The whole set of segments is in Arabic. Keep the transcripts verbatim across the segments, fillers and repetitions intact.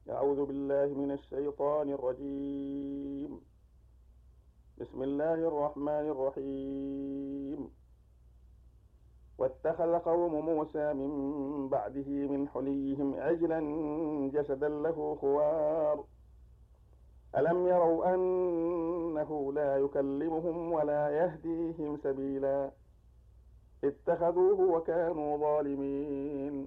أعوذ بالله من الشيطان الرجيم. بسم الله الرحمن الرحيم. واتخذ قوم موسى من بعده من حليهم عجلا جسدا له خوار ألم يروا أنه لا يكلمهم ولا يهديهم سبيلا اتخذوه وكانوا ظالمين.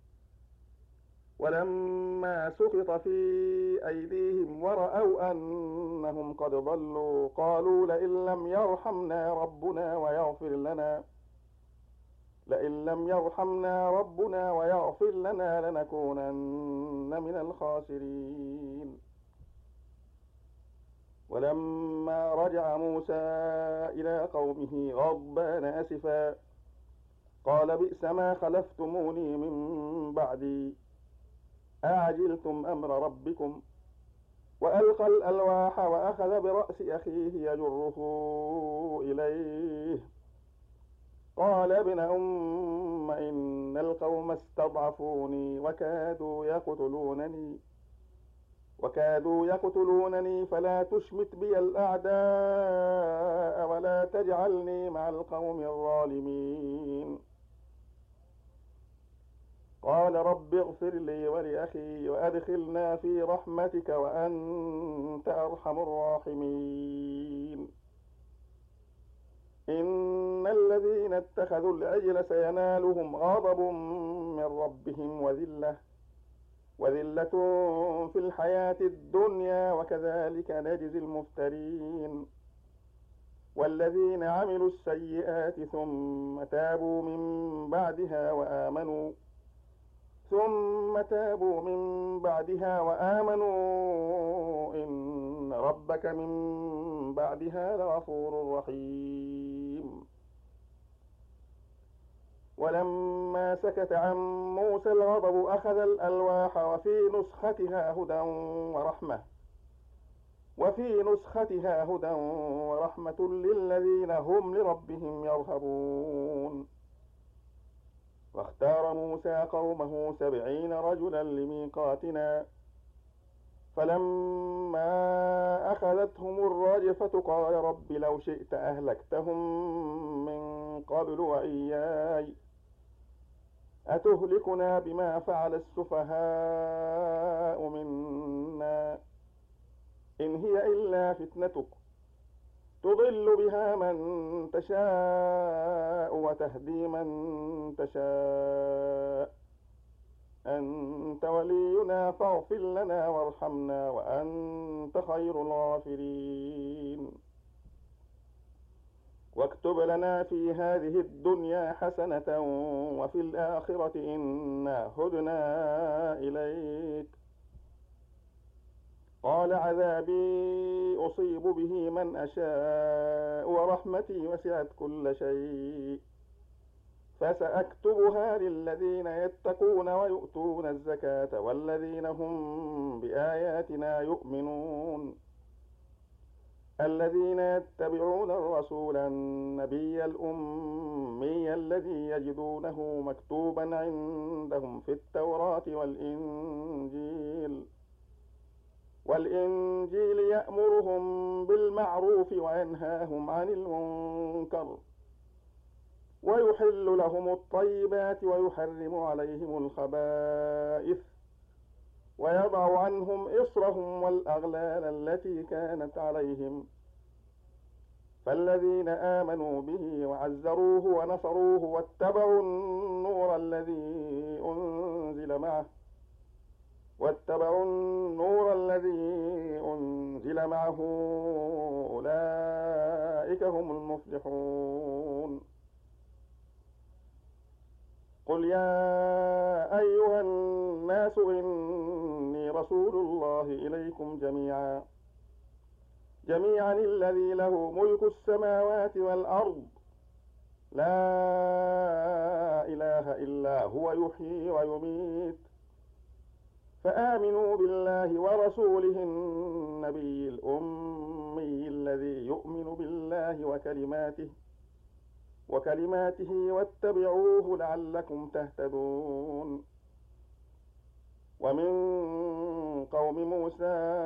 ولما سقط في أيديهم ورأوا أنهم قد ضلوا قالوا لئن لم يرحمنا ربنا ويغفر لنا لئن لم يرحمنا ربنا ويغفر لنا لنكونن من الخاسرين. ولما رجع موسى إلى قومه غضبان أسفا قال بئس ما خلفتموني من بعدي أعجلتم أمر ربكم وألقى الألواح وأخذ برأس أخيه يجره إليه قال ابن أم إن القوم استضعفوني وكادوا يقتلونني وكادوا يقتلونني فلا تشمت بي الأعداء ولا تجعلني مع القوم الظالمين. قال رب اغفر لي ولأخي وأدخلنا في رحمتك وأنت أرحم الراحمين. إن الذين اتخذوا العجل سينالهم غضب من ربهم وذلة وذلة في الحياة الدنيا وكذلك نجزي المفترين. والذين عملوا السيئات ثم تابوا من بعدها وآمنوا ثم تابوا من بعدها وآمنوا إن ربك من بعدها لغفور رحيم. ولما سكت عن موسى الغضب أخذ الألواح وفي نسختها هدى ورحمة وفي نسختها هدى ورحمة للذين هم لربهم يرهبون. واختار موسى قومه سبعين رجلا لميقاتنا فلما أخذتهم الرجفة قال رب لو شئت أهلكتهم من قبل وإياي أتهلكنا بما فعل السفهاء منا إن هي إلا فتنتك تضل بها من تشاء وتهدي من تشاء أنت ولينا فاغفر لنا وارحمنا وأنت خير الغافرين. واكتب لنا في هذه الدنيا حسنة وفي الآخرة إنا هدنا إليك. قال عذابي أصيب به من أشاء ورحمتي وسعت كل شيء فسأكتبها للذين يتقون ويؤتون الزكاة والذين هم بآياتنا يؤمنون. الذين يتبعون الرسول النبي الأمي الذي يجدونه مكتوبا عندهم في التوراة والإنجيل والإنجيل يأمرهم بالمعروف وينهاهم عن المنكر ويحل لهم الطيبات ويحرم عليهم الخبائث ويضع عنهم إصرهم والأغلال التي كانت عليهم. فالذين آمنوا به وعزروه ونصروه واتبعوا النور الذي أنزل معه واتبعوا النور الذي أنزل معه أولئك هم المفلحون. قل يا أيها الناس إني رسول الله إليكم جميعا جميعا الذي له ملك السماوات والأرض لا إله إلا هو يحيي ويميت فآمنوا بالله ورسوله النبي الأمي الذي يؤمن بالله وكلماته وكلماته واتبعوه لعلكم تهتدون. ومن قوم موسى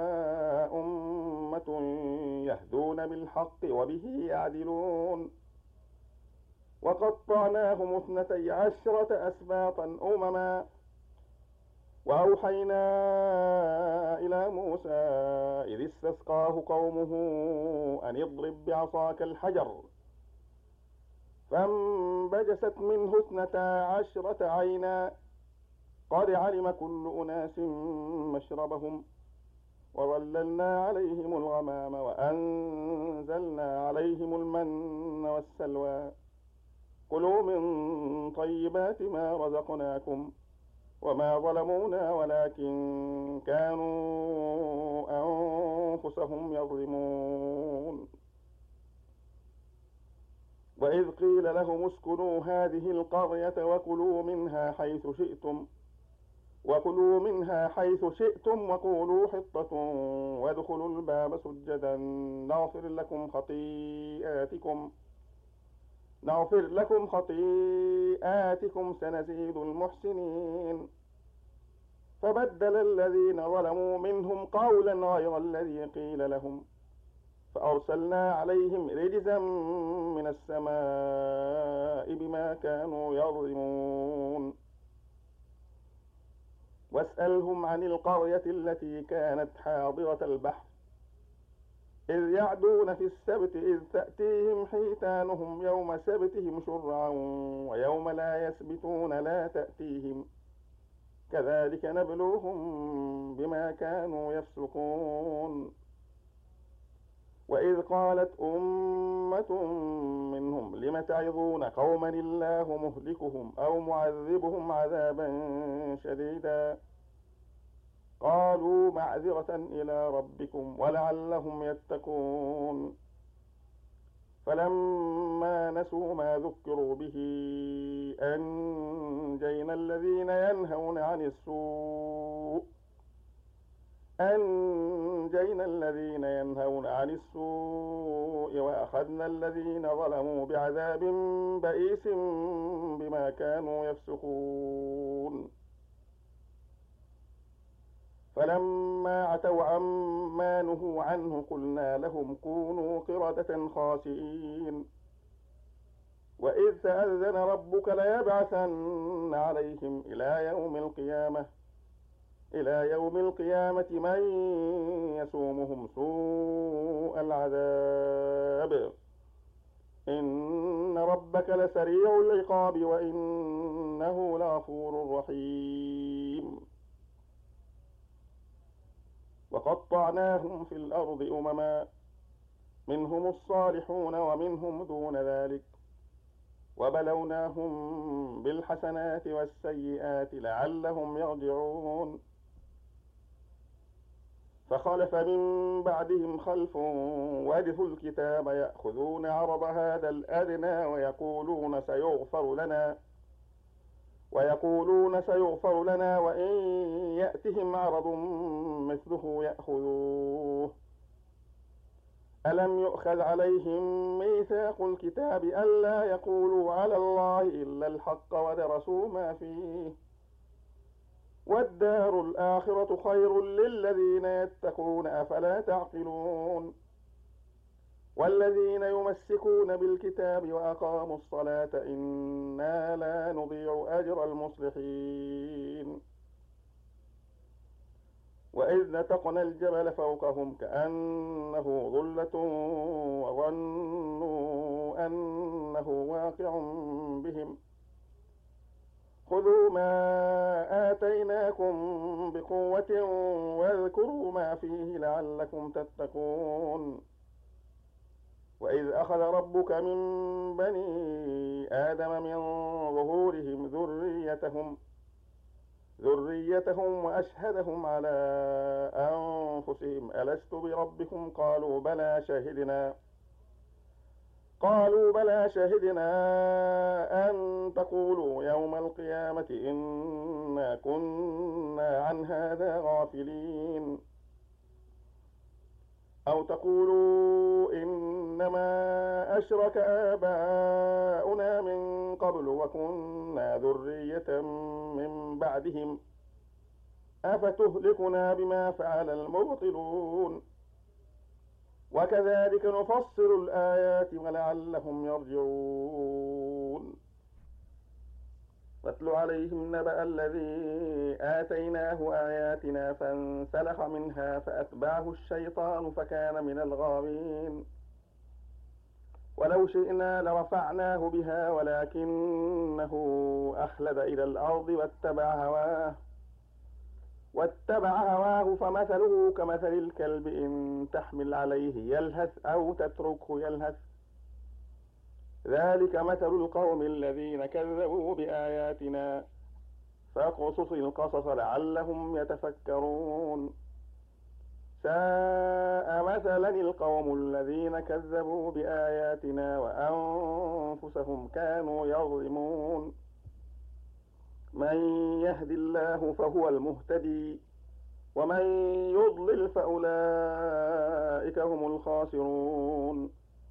أمة يهدون بالحق وبه يعدلون وقطعناهم اثنتي عشرة أسباطا أمما وأوحينا إلى موسى إذ استسقاه قومه أن اضرب بعصاك الحجر فانبجست منه اثنتا عشرة عينا قد علم كل أناس مشربهم وظللنا عليهم الغمام وأنزلنا عليهم المن والسلوى كلوا من طيبات ما رزقناكم وما ظلمونا ولكن كانوا أنفسهم يظلمون وإذ قيل لهم اسكنوا هذه القرية وكلوا منها حيث شئتم وكلوا منها حيث شئتم وقولوا حطة وادخلوا الباب سجدا نغفر لكم خطيئاتكم نغفر لكم خطيئاتكم سنزيد المحسنين فبدل الذين ظلموا منهم قولا غير الذي قيل لهم فأرسلنا عليهم رجزا من السماء بما كانوا يظلمون واسألهم عن القرية التي كانت حاضرة البحر إذ يعدون في السبت إذ تأتيهم حيتانهم يوم سبتهم شرعا ويوم لا يسبتون لا تأتيهم كذلك نبلوهم بما كانوا يفسقون وإذ قالت أمة منهم لم تعظون قوما الله مهلكهم أو معذبهم عذابا شديدا قالوا معذرة إلى ربكم ولعلهم يتقون فلما نسوا ما ذكروا به أنجينا الذين ينهون عن السوء أنجينا الذين ينهون عن السوء وأخذنا الذين ظلموا بعذاب بئيس بما كانوا يفسقون فلما عتوا عما نهوا عنه قلنا لهم كونوا قردة خاسئين وإذ تأذن ربك ليبعثن عليهم إلى يوم القيامة إلى يوم القيامة من يسومهم سوء العذاب إن ربك لسريع العقاب وإنه لغفور رحيم وقطعناهم في الأرض أمما منهم الصالحون ومنهم دون ذلك وبلوناهم بالحسنات والسيئات لعلهم يرجعون فخلف من بعدهم خلف ورثوا الكتاب يأخذون عرض هذا الأدنى ويقولون سيغفر لنا ويقولون سيغفر لنا وإن يأتهم عرض مثله يأخذوه ألم يؤخذ عليهم ميثاق الكتاب ألا يقولوا على الله إلا الحق ودرسوا ما فيه والدار الآخرة خير للذين يتقون أفلا تعقلون والذين يمسكون بالكتاب وأقاموا الصلاة إنا لا نضيع أجر المصلحين وإذ نتقنا الجبل فوقهم كأنه ظلة وظنوا أنه واقع بهم خذوا ما آتيناكم بقوة واذكروا ما فيه لعلكم تتقون وإذ أخذ ربك من بني آدم من ظهورهم ذريتهم ذريتهم وأشهدهم على أنفسهم ألست بربكم قالوا بلى شهدنا قالوا بلى شهدنا أن تقولوا يوم القيامة إنا كنا عن هذا غافلين أو تقولوا إنما أشرك آباؤنا من قبل وكنا ذرية من بعدهم أفتهلكنا بما فعل المبطلون وكذلك نفصل الآيات ولعلهم يرجعون واتل عليهم نبأ الذي آتيناه آياتنا فانسلخ منها فأتبعه الشيطان فكان من الغاوين ولو شئنا لرفعناه بها ولكنه أخلد إلى الأرض واتبع هواه واتبع هواه فمثله كمثل الكلب إن تحمل عليه يلهث أو تتركه يلهث ذلك مثل القوم الذين كذبوا بآياتنا فاقصص القصص لعلهم يتفكرون ساء مثلا القوم الذين كذبوا بآياتنا وأنفسهم كانوا يظلمون من يهد الله فهو المهتدي ومن يضلل فأولئك هم الخاسرون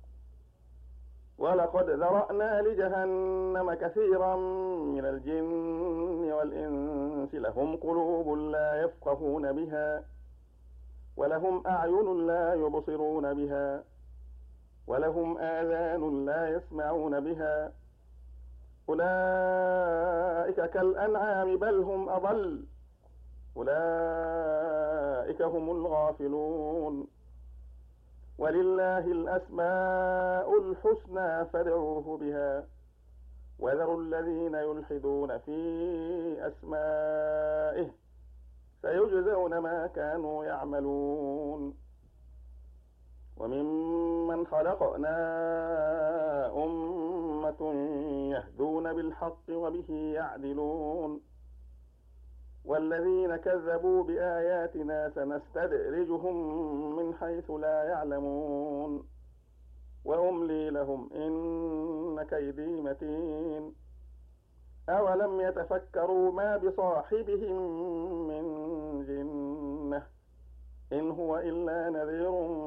ولقد ذرأنا لجهنم كثيرا من الجن والإنس لهم قلوب لا يفقهون بها ولهم أعين لا يبصرون بها ولهم آذان لا يسمعون بها أولئك كالأنعام بل هم أضل أولئك هم الغافلون ولله الأسماء الحسنى فادعوه بها وذروا الذين يلحدون في أسمائه سيجزون ما كانوا يعملون وممن خلقنا أمة يهدون بالحق وبه يعدلون والذين كذبوا بآياتنا سنستدرجهم من حيث لا يعلمون وأملي لهم إن كيدي متين أولم يتفكروا ما بصاحبهم من جنة إن هو إلا نذير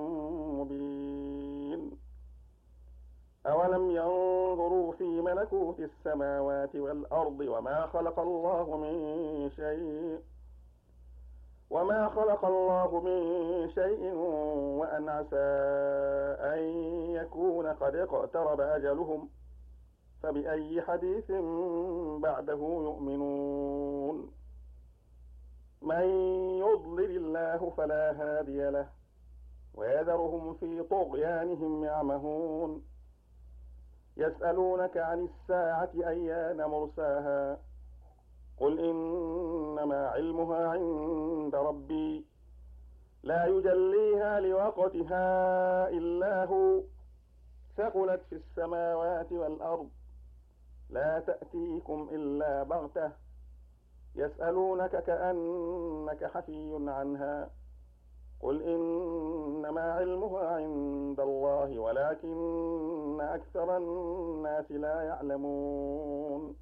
مبين أولم ينظروا في ملكوت السماوات والأرض وما خلق الله من شيء وما خلق الله من شيء وأن عسى أن يكون قد اقترب أجلهم فبأي حديث بعده يؤمنون من يضلل الله فلا هادي له ويذرهم في طغيانهم يعمهون يسألونك عن الساعة أيان مرساها قل إنما علمها عند ربي لا يجليها لوقتها إلا هو ثقلت في السماوات والأرض لا تأتيكم إلا بغتة يسألونك كأنك حفي عنها قل إنما علمها عند الله ولكن أكثر الناس لا يعلمون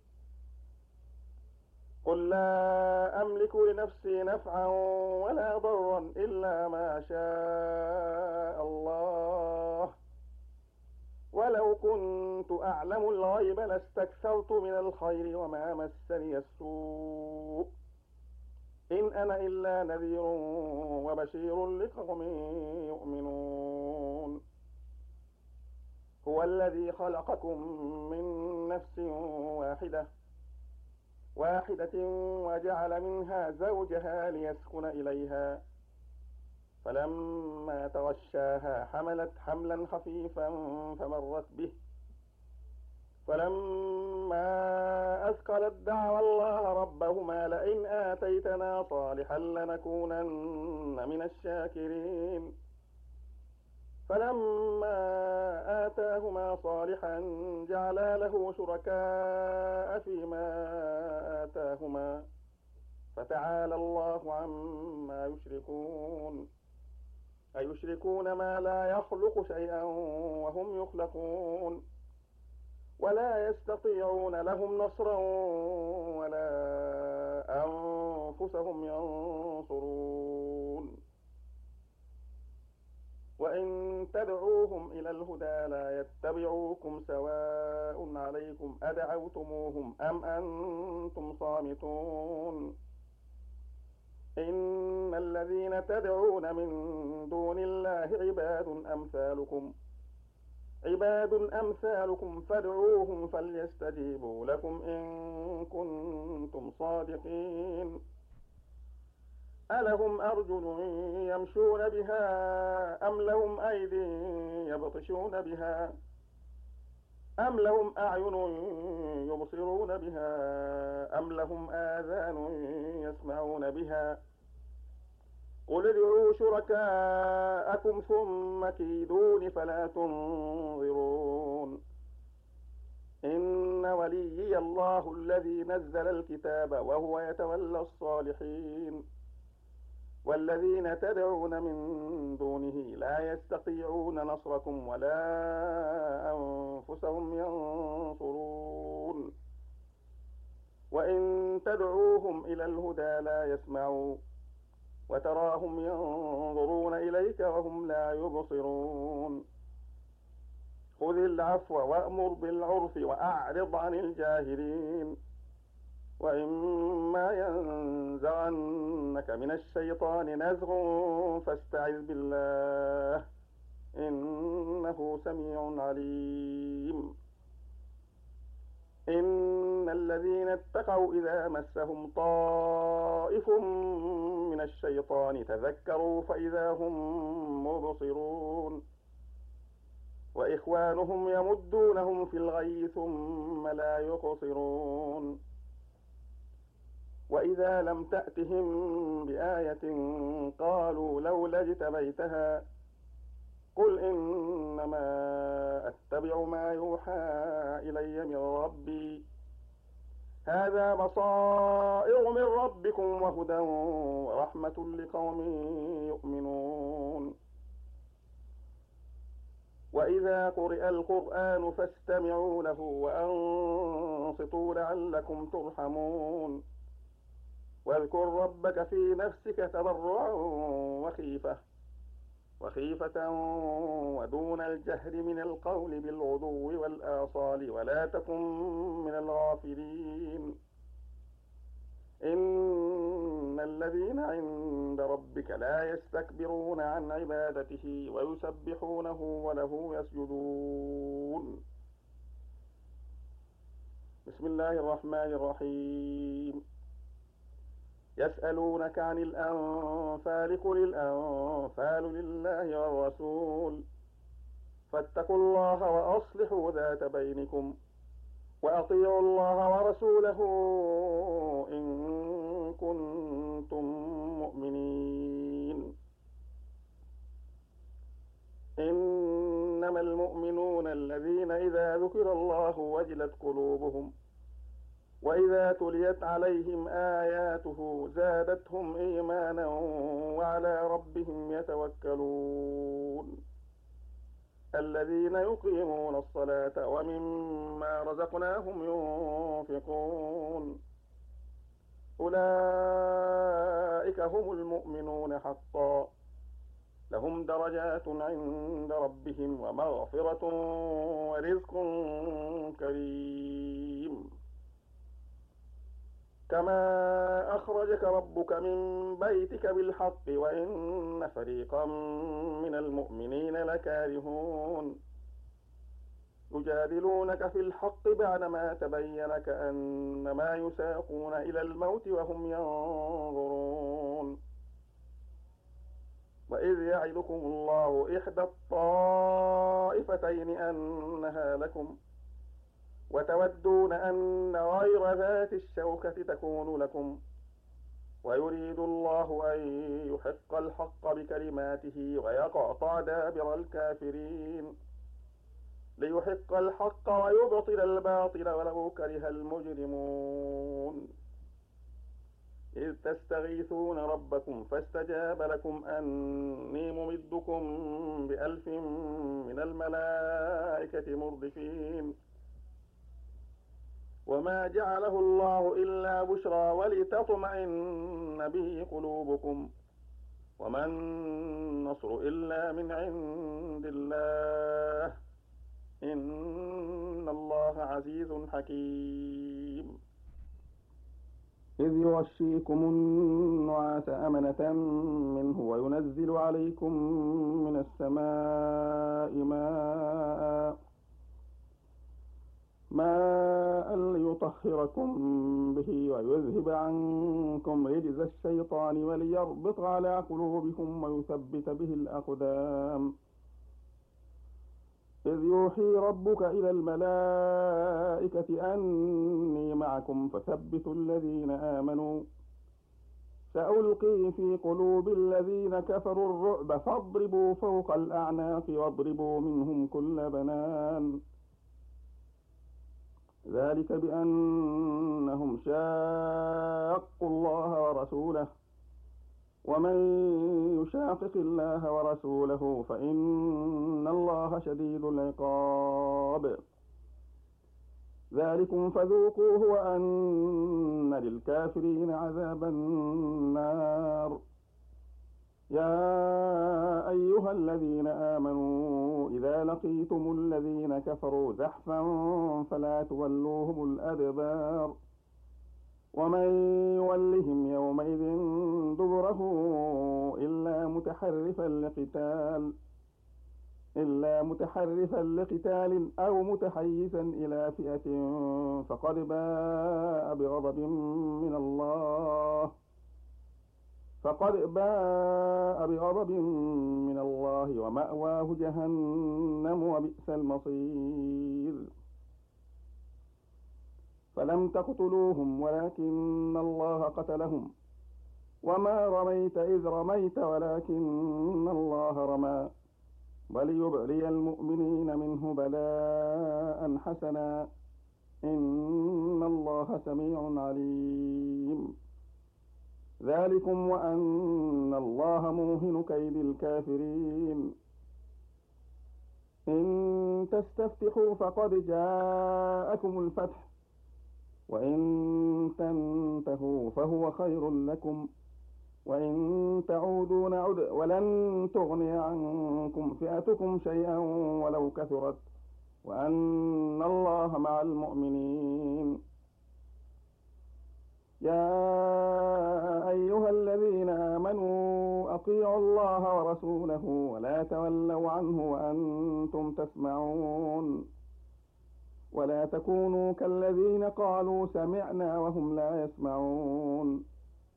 قل لا أملك لنفسي نفعا ولا ضرا إلا ما شاء الله ولو كنت أعلم الغيب لاستكثرت من الخير وما مسني السوء إن أنا إلا نذير وبشير لقوم يؤمنون هو الذي خلقكم من نفس واحدة واحدة وجعل منها زوجها ليسكن إليها فلما تغشاها حملت حملا خفيفا فمرت به فلما أثقلت دعوا الله ربهما لئن آتيتنا صالحا لنكونن من الشاكرين فلما آتاهما صالحا جعلا له شركاء فيما آتاهما فتعالى الله عما يشركون أيشركون ما لا يخلق شيئا وهم يخلقون ولا يستطيعون لهم نصرا ولا أنفسهم ينصرون وإن تدعوهم إلى الهدى لا يتبعوكم سواء عليكم أدعوتموهم أم أنتم صامتون إن الذين تدعون من دون الله عباد أمثالكم عباد أمثالكم فادعوهم فليستجيبوا لكم إن كنتم صادقين ألهم أرجل يمشون بها أم لهم أيد يبطشون بها أم لهم أعين يبصرون بها أم لهم آذان يسمعون بها قل ادعوا شركاءكم ثم كيدون فلا تنظرون إن وليي الله الذي نزل الكتاب وهو يتولى الصالحين والذين تدعون من دونه لا يستطيعون نصركم ولا أنفسهم ينصرون وإن تدعوهم إلى الهدى لا يسمعوا وتراهم ينظرون إليك وهم لا يبصرون خذ العفو وأمر بالعرف وأعرض عن الجاهلين وإما ينزغنك من الشيطان نزغ فاستعذ بالله إنه سميع عليم إن الذين اتقوا إذا مسهم طائف من الشيطان تذكروا فإذا هم مبصرون وإخوانهم يمدونهم في الغي ثم لا يقصرون وإذا لم تأتهم بآية قالوا لولا اجتبيتها قل إنما أتبع ما يوحى إلي من ربي هذا بصائر من ربكم وهدى ورحمة لقوم يؤمنون وإذا قرئ القرآن فاستمعوا له وأنصتوا لعلكم ترحمون واذكر ربك في نفسك تضرعا وخيفة وخيفة ودون الجهر من القول بالغدو والآصال ولا تكن من الغافلين إن الذين عند ربك لا يستكبرون عن عبادته ويسبحونه وله يسجدون بسم الله الرحمن الرحيم يسألونك عن الأنفال قل الأنفال لله والرسول فاتقوا الله وأصلحوا ذات بينكم وأطيعوا الله ورسوله إن كنتم مؤمنين إنما المؤمنون الذين إذا ذكر الله وجلت قلوبهم وإذا تليت عليهم آياته زادتهم إيمانا وعلى ربهم يتوكلون الذين يقيمون الصلاة ومما رزقناهم ينفقون أولئك هم المؤمنون حقا لهم درجات عند ربهم ومغفرة ورزق كريم كما أخرجك ربك من بيتك بالحق وإن فريقا من المؤمنين لكارهون يجادلونك في الحق بعدما تبين كأنما يساقون إلى الموت وهم ينظرون وإذ يعدكم الله إحدى الطائفتين أنها لكم وتودون أن غير ذات الشوكة تكون لكم ويريد الله أن يحق الحق بكلماته ويقطع دابر الكافرين ليحق الحق ويبطل الباطل ولو كره المجرمون إذ تستغيثون ربكم فاستجاب لكم أني ممدكم بألف من الملائكة مردفين وما جعله الله إلا بشرى ولتطمئن به قلوبكم وما النصر إلا من عند الله إن الله عزيز حكيم إذ يغشيكم النعاس أمنة منه وينزل عليكم من السماء ماء ماء ليطهركم به ويذهب عنكم رجز الشيطان وليربط على قلوبكم ويثبت به الأقدام إذ يوحي ربك إلى الملائكة أني معكم فثبتوا الذين آمنوا سألقي في قلوب الذين كفروا الرعب فاضربوا فوق الأعناق واضربوا منهم كل بنان ذلك بأنهم شاقوا الله ورسوله ومن يشاقق الله ورسوله فإن الله شديد العقاب ذلكم فذوقوه وأن للكافرين عذاب النار يا أيها الذين آمنوا إذا لقيتم الذين كفروا زحفا فلا تولوهم الأدبار ومن يولهم يومئذ دبره إلا متحرفا لقتال إلا متحرفا لقتال أو متحيزا إلى فئة فقد باء بغضب من الله فقد باء بغضب من الله ومأواه جهنم وبئس المصير فلم تقتلوهم ولكن الله قتلهم وما رميت إذ رميت ولكن الله رمى وليبلي المؤمنين منه بلاء حسنا إن الله سميع عليم ذلكم وأن الله موهن كيد الكافرين إن تستفتحوا فقد جاءكم الفتح وإن تنتهوا فهو خير لكم وإن تعودوا نعد ولن تغني عنكم فئتكم شيئا ولو كثرت وأن الله مع المؤمنين يا أيها الذين آمنوا أطيعوا الله ورسوله ولا تولوا عنه وأنتم تسمعون ولا تكونوا كالذين قالوا سمعنا وهم لا يسمعون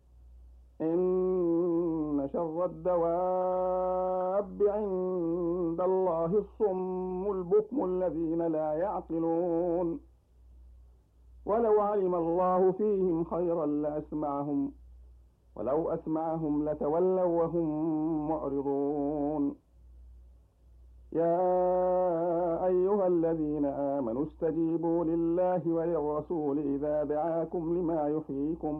إن شر الدواب عند الله الصم البكم الذين لا يعقلون ولو علم الله فيهم خيرا لأسمعهم ولو أسمعهم لتولوا وهم معرضون يا أيها الذين آمنوا استجيبوا لله وللرسول إذا دعاكم لما يحييكم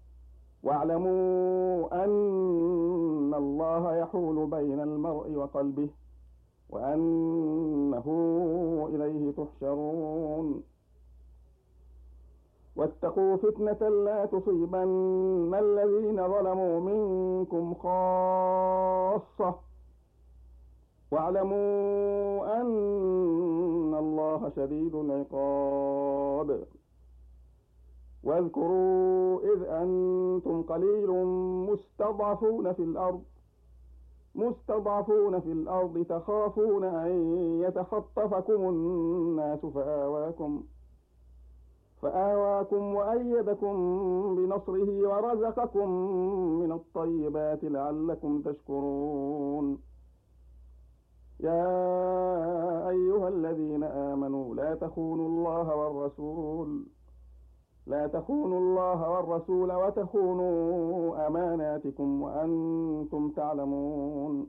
واعلموا أن الله يحول بين المرء وقلبه وأنه إليه تحشرون واتقوا فتنة لا تصيبن الذين ظلموا منكم خاصة واعلموا أن الله شديد العقاب واذكروا إذ أنتم قليل مستضعفون في الأرض مستضعفون في الأرض تخافون أن يتخطفكم الناس فآواكم فآواكم وأيدكم بنصره ورزقكم من الطيبات لعلكم تشكرون يا أيها الذين آمنوا لا تخونوا الله والرسول لا تخونوا الله والرسول وتخونوا أماناتكم وأنتم تعلمون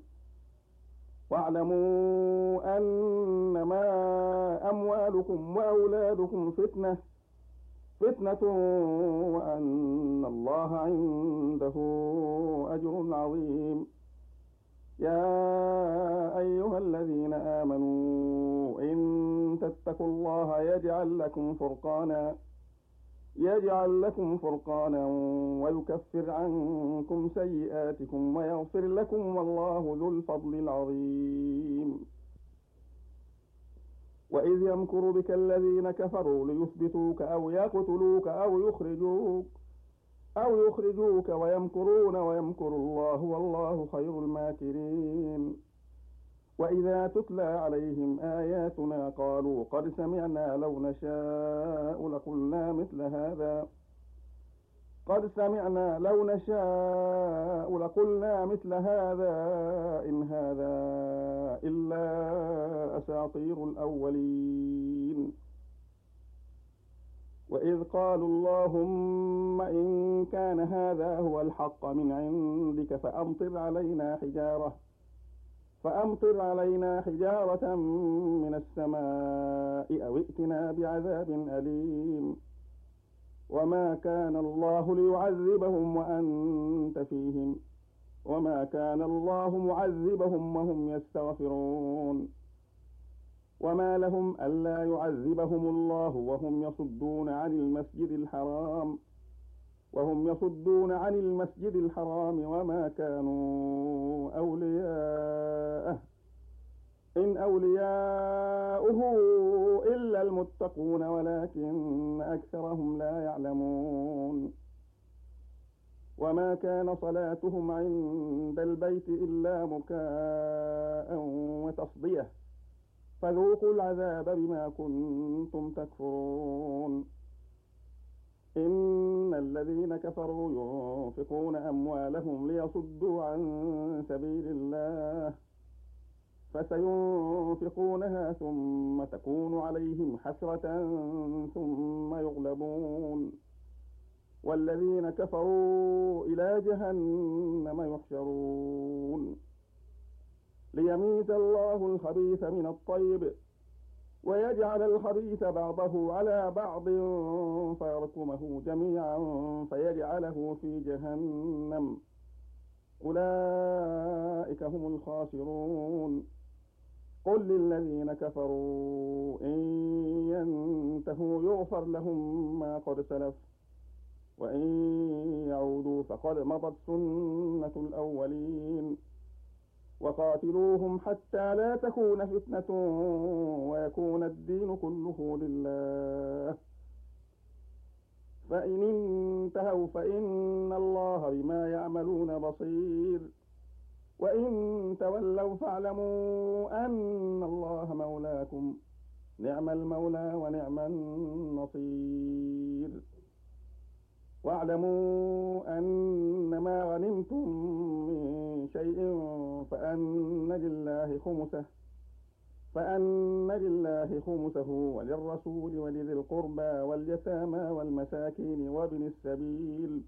واعلموا أنما أموالكم وأولادكم فتنة فتنة وأن الله عنده أجر عظيم يا أيها الذين آمنوا إن تتقوا الله يجعل لكم فرقانا يجعل لكم فرقانا ويكفر عنكم سيئاتكم ويغفر لكم والله ذو الفضل العظيم وإذ يمكر بك الذين كفروا ليثبتوك أو يقتلوك أو يخرجوك أو يخرجوك ويمكرون ويمكر الله والله خير الماكرين. وإذا تتلى عليهم آياتنا قالوا قد سمعنا لو نشاء لقلنا مثل هذا قد سمعنا لو نشاء لقلنا مثل هذا إن هذا إلا أساطير الأولين. وإذ قالوا اللهم إن كان هذا هو الحق من عندك فأمطر علينا حجارة فأمطر علينا حجارة من السماء أو ائتنا بعذاب أليم. وما كان الله ليعذبهم وأنت فيهم وما كان الله معذبهم وهم يستغفرون. وما لهم ألا يعذبهم الله وهم يصدون عن المسجد الحرام وهم يصدون عن المسجد الحرام وما كانوا أولياءه إن أولياؤه إلا المتقون ولكن أكثرهم لا يعلمون. وما كان صلاتهم عند البيت إلا مكاء وتصدية فذوقوا العذاب بما كنتم تكفرون. إن الذين كفروا ينفقون أموالهم ليصدوا عن سبيل الله فسينفقونها ثم تكون عليهم حسرة ثم يغلبون والذين كفروا إلى جهنم يحشرون. ليميز الله الخبيث من الطيب ويجعل الخبيث بعضه على بعض فيركمه جميعا فيجعله في جهنم أولئك هم الخاسرون. قل للذين كفروا إن ينتهوا يغفر لهم ما قد سلف وإن يعودوا فقد مضت سنة الأولين. وقاتلوهم حتى لا تكون فتنة ويكون الدين كله لله فإن انتهوا فإن الله بما يعملون بصير وإن تولوا فاعلموا أن الله مولاكم نعم المولى ونعم النصير. واعلموا أن ما غنمتم من شيء فأن لله خمسه فأن لله خمسه وللرسول ولذي القربى واليتامى والمساكين وابن السبيل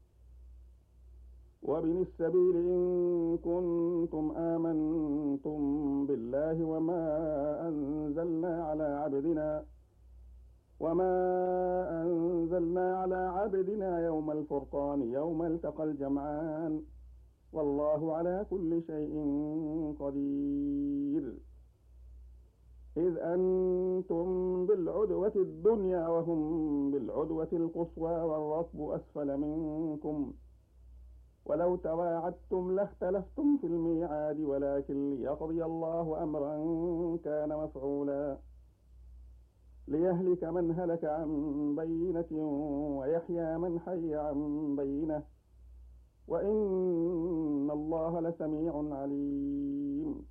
وابن السبيل إن كنتم آمنتم بالله وما أنزلنا على عبدنا وما أنزلنا على عبدنا يوم الفرقان يوم التقى الجمعان والله على كل شيء قدير. إذ أنتم بالعدوة الدنيا وهم بالعدوة القصوى والركب أسفل منكم ولو تواعدتم لاختلفتم في الميعاد ولكن ليقضي الله أمرا كان مفعولا ليهلك من هلك عن بينة ويحيى من حي عن بينة وإن الله لسميع عليم.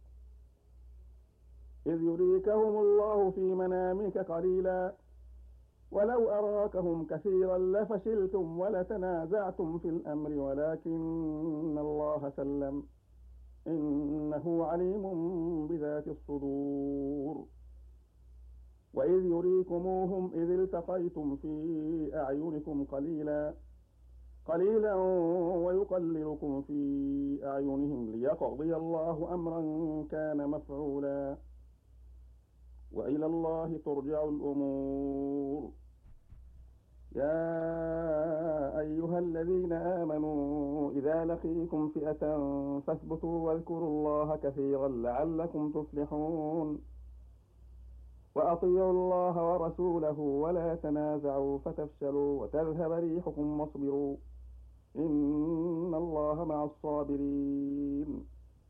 إذ يريكهم الله في منامك قليلا ولو أراكهم كثيرا لفشلتم ولتنازعتم في الأمر ولكن الله سلم إنه عليم بذات الصدور. وإذ يريكموهم إذ التقيتم في أعينكم قليلا قليلا ويقللكم في أعينهم ليقضي الله أمرا كان مفعولا وإلى الله ترجع الأمور. يا أيها الذين آمنوا إذا لقيتم فئة فاثبتوا واذكروا الله كثيرا لعلكم تفلحون. وأطيعوا الله ورسوله ولا تنازعوا فتفشلوا وتذهب ريحكم واصبروا إن الله مع الصابرين.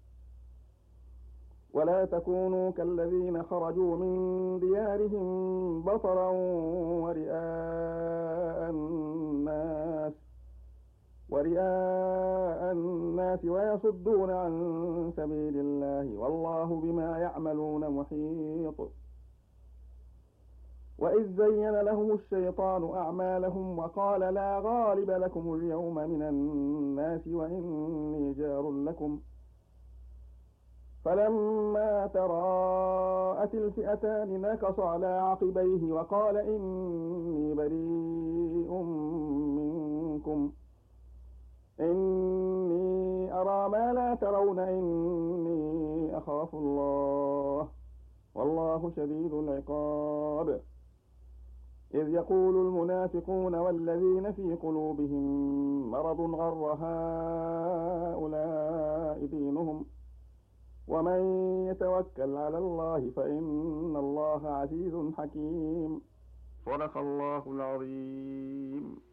ولا تكونوا كالذين خرجوا من ديارهم بطرا ورئاء الناس ورئاء الناس ويصدون عن سبيل الله والله بما يعملون محيط. وإذ زين لهم الشيطان أعمالهم وقال لا غالب لكم اليوم من الناس وإني جار لكم فلما تراءت الفئتان نكص على عقبيه وقال إني بريء منكم إني أرى ما لا ترون إني أخاف الله والله شديد العقاب. إذ يقول المنافقون والذين في قلوبهم مرض غر هؤلاء دينهم ومن يتوكل على الله فإن الله عزيز حكيم. صدق الله العظيم.